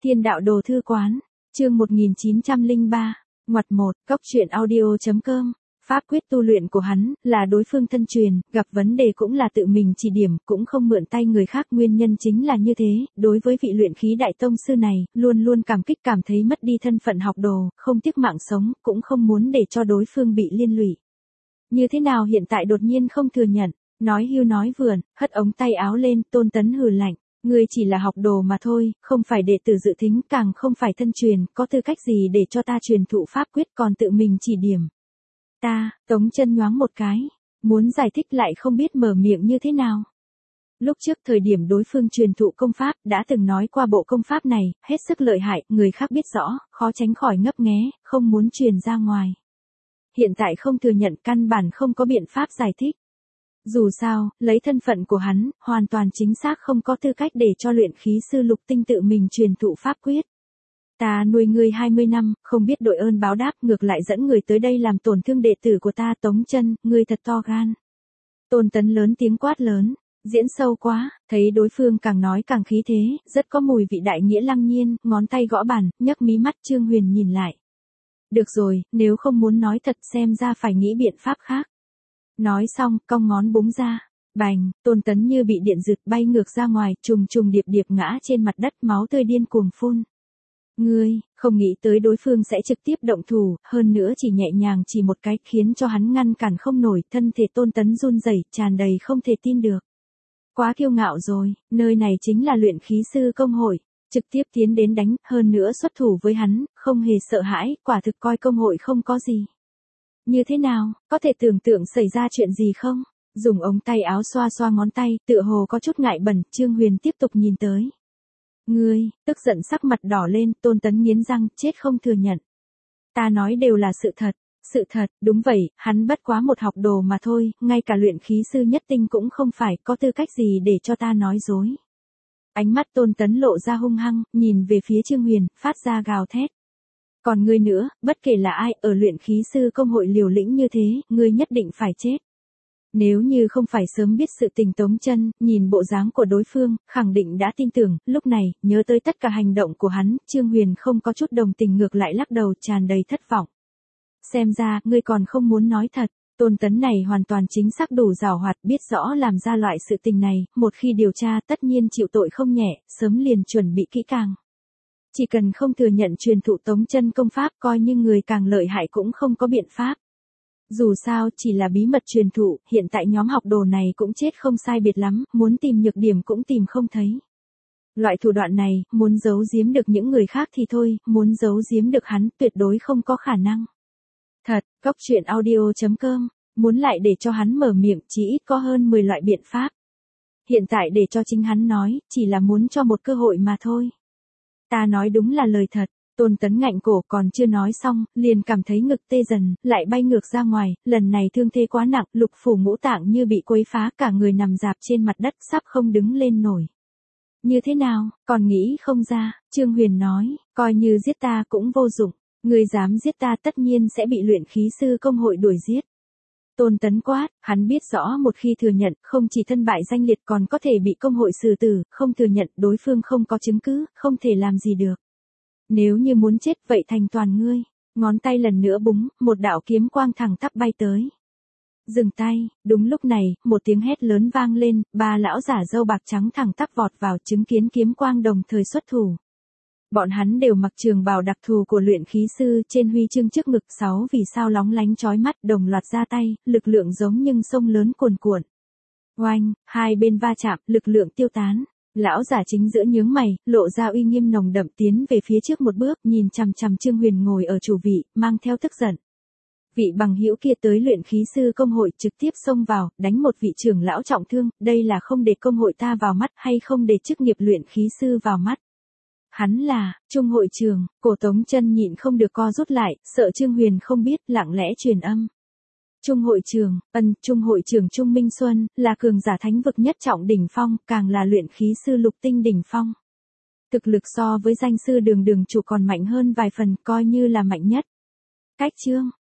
Thiên đạo đồ thư quán, chương 1903, ngoặt 1, cóc truyện audio.com. Pháp quyết tu luyện của hắn là đối phương thân truyền, gặp vấn đề cũng là tự mình chỉ điểm, cũng không mượn tay người khác, nguyên nhân chính là như thế. Đối với vị luyện khí đại tông sư này, luôn luôn cảm kích, cảm thấy mất đi thân phận học đồ, không tiếc mạng sống, cũng không muốn để cho đối phương bị liên lụy. Như thế nào hiện tại đột nhiên không thừa nhận, nói hưu nói vượn, hất ống tay áo lên, Tôn Tấn hừ lạnh. Ngươi chỉ là học đồ mà thôi, không phải đệ tử dự thính, càng không phải thân truyền, có tư cách gì để cho ta truyền thụ pháp quyết còn tự mình chỉ điểm. Ta, Tống Chân nhoáng một cái, muốn giải thích lại không biết mở miệng như thế nào. Lúc trước thời điểm đối phương truyền thụ công pháp, đã từng nói qua bộ công pháp này, hết sức lợi hại, người khác biết rõ, khó tránh khỏi ngấp nghé, không muốn truyền ra ngoài. Hiện tại không thừa nhận, căn bản không có biện pháp giải thích. Dù sao, lấy thân phận của hắn, hoàn toàn chính xác không có tư cách để cho luyện khí sư Lục Tinh tự mình truyền thụ pháp quyết. Ta nuôi ngươi 20 năm, không biết đội ơn báo đáp, ngược lại dẫn người tới đây làm tổn thương đệ tử của ta. Tống Chân, ngươi thật to gan. Tôn Tấn lớn tiếng quát lớn, diễn sâu quá, thấy đối phương càng nói càng khí thế, rất có mùi vị đại nghĩa lăng nhiên, ngón tay gõ bàn, nhấc mí mắt. Trương Huyền nhìn lại. Được rồi, nếu không muốn nói thật xem ra phải nghĩ biện pháp khác. Nói xong, cong ngón búng ra. Bành, Tôn Tấn như bị điện giật bay ngược ra ngoài, trùng trùng điệp điệp ngã trên mặt đất, máu tươi điên cuồng phun. Ngươi, không nghĩ tới đối phương sẽ trực tiếp động thủ, hơn nữa chỉ nhẹ nhàng chỉ một cái, khiến cho hắn ngăn cản không nổi, thân thể Tôn Tấn run rẩy, tràn đầy không thể tin được. Quá kiêu ngạo rồi, nơi này chính là luyện khí sư công hội, trực tiếp tiến đến đánh, hơn nữa xuất thủ với hắn, không hề sợ hãi, quả thực coi công hội không có gì. Như thế nào, có thể tưởng tượng xảy ra chuyện gì không? Dùng ống tay áo xoa xoa ngón tay, tựa hồ có chút ngại bẩn. Trương Huyền tiếp tục nhìn tới. Ngươi, tức giận sắc mặt đỏ lên. Tôn Tấn nghiến răng, chết không thừa nhận. Ta nói đều là sự thật. Sự thật, đúng vậy, hắn bất quá một học đồ mà thôi, ngay cả luyện khí sư nhất tinh cũng không phải, có tư cách gì để cho ta nói dối. Ánh mắt Tôn Tấn lộ ra hung hăng, nhìn về phía Trương Huyền, phát ra gào thét. Còn ngươi nữa, bất kể là ai, ở luyện khí sư công hội liều lĩnh như thế, ngươi nhất định phải chết. Nếu như không phải sớm biết sự tình Tống Chân, nhìn bộ dáng của đối phương, khẳng định đã tin tưởng. Lúc này, nhớ tới tất cả hành động của hắn, Trương Huyền không có chút đồng tình, ngược lại lắc đầu, tràn đầy thất vọng. Xem ra, ngươi còn không muốn nói thật. Tôn Tấn này hoàn toàn chính xác đủ giàu hoạt, biết rõ làm ra loại sự tình này, một khi điều tra tất nhiên chịu tội không nhẹ, sớm liền chuẩn bị kỹ càng. Chỉ cần không thừa nhận truyền thụ Tống Chân công pháp, coi như người càng lợi hại cũng không có biện pháp. Dù sao, chỉ là bí mật truyền thụ, hiện tại nhóm học đồ này cũng chết không sai biệt lắm, muốn tìm nhược điểm cũng tìm không thấy. Loại thủ đoạn này, muốn giấu giếm được những người khác thì thôi, muốn giấu giếm được hắn, tuyệt đối không có khả năng. Thật, cóc truyện audio.com, muốn lại để cho hắn mở miệng, chỉ ít có hơn 10 loại biện pháp. Hiện tại để cho chính hắn nói, chỉ là muốn cho một cơ hội mà thôi. Ta nói đúng là lời thật. Tôn Tấn ngạnh cổ, còn chưa nói xong, liền cảm thấy ngực tê dần, lại bay ngược ra ngoài, lần này thương thế quá nặng, lục phủ ngũ tạng như bị quấy phá, cả người nằm rạp trên mặt đất, sắp không đứng lên nổi. Như thế nào, còn nghĩ không ra? Trương Huyền nói, coi như giết ta cũng vô dụng, người dám giết ta tất nhiên sẽ bị luyện khí sư công hội đuổi giết. Tôn Tấn quát, hắn biết rõ một khi thừa nhận, không chỉ thân bại danh liệt còn có thể bị công hội xử tử, không thừa nhận, đối phương không có chứng cứ, không thể làm gì được. Nếu như muốn chết vậy thành toàn ngươi. Ngón tay lần nữa búng, một đạo kiếm quang thẳng tắp bay tới. Dừng tay, đúng lúc này, một tiếng hét lớn vang lên, ba lão giả râu bạc trắng thẳng tắp vọt vào, chứng kiến kiếm quang đồng thời xuất thủ. Bọn hắn đều mặc trường bào đặc thù của luyện khí sư, trên huy chương trước ngực 6 vì sao lóng lánh chói mắt, đồng loạt ra tay, lực lượng giống nhưng sông lớn cuồn cuộn. Oanh, hai bên va chạm, lực lượng tiêu tán. Lão giả chính giữa nhướng mày, lộ ra uy nghiêm nồng đậm, tiến về phía trước một bước, nhìn chằm chằm Trương Huyền ngồi ở chủ vị, mang theo tức giận. Vị bằng hữu kia tới luyện khí sư công hội, trực tiếp xông vào, đánh một vị trưởng lão trọng thương, đây là không để công hội ta vào mắt, hay không để chức nghiệp luyện khí sư vào mắt. Hắn là Trung hội trưởng. Cổ Tống Chân nhịn không được co rút lại, sợ Trương Huyền không biết, lặng lẽ truyền âm. Trung hội trưởng, Trung hội trưởng Trung Minh Xuân, là cường giả thánh vực nhất trọng đỉnh phong, càng là luyện khí sư Lục Tinh đỉnh phong. Thực lực so với danh sư Đường Đường chủ còn mạnh hơn vài phần, coi như là mạnh nhất. Cách chương,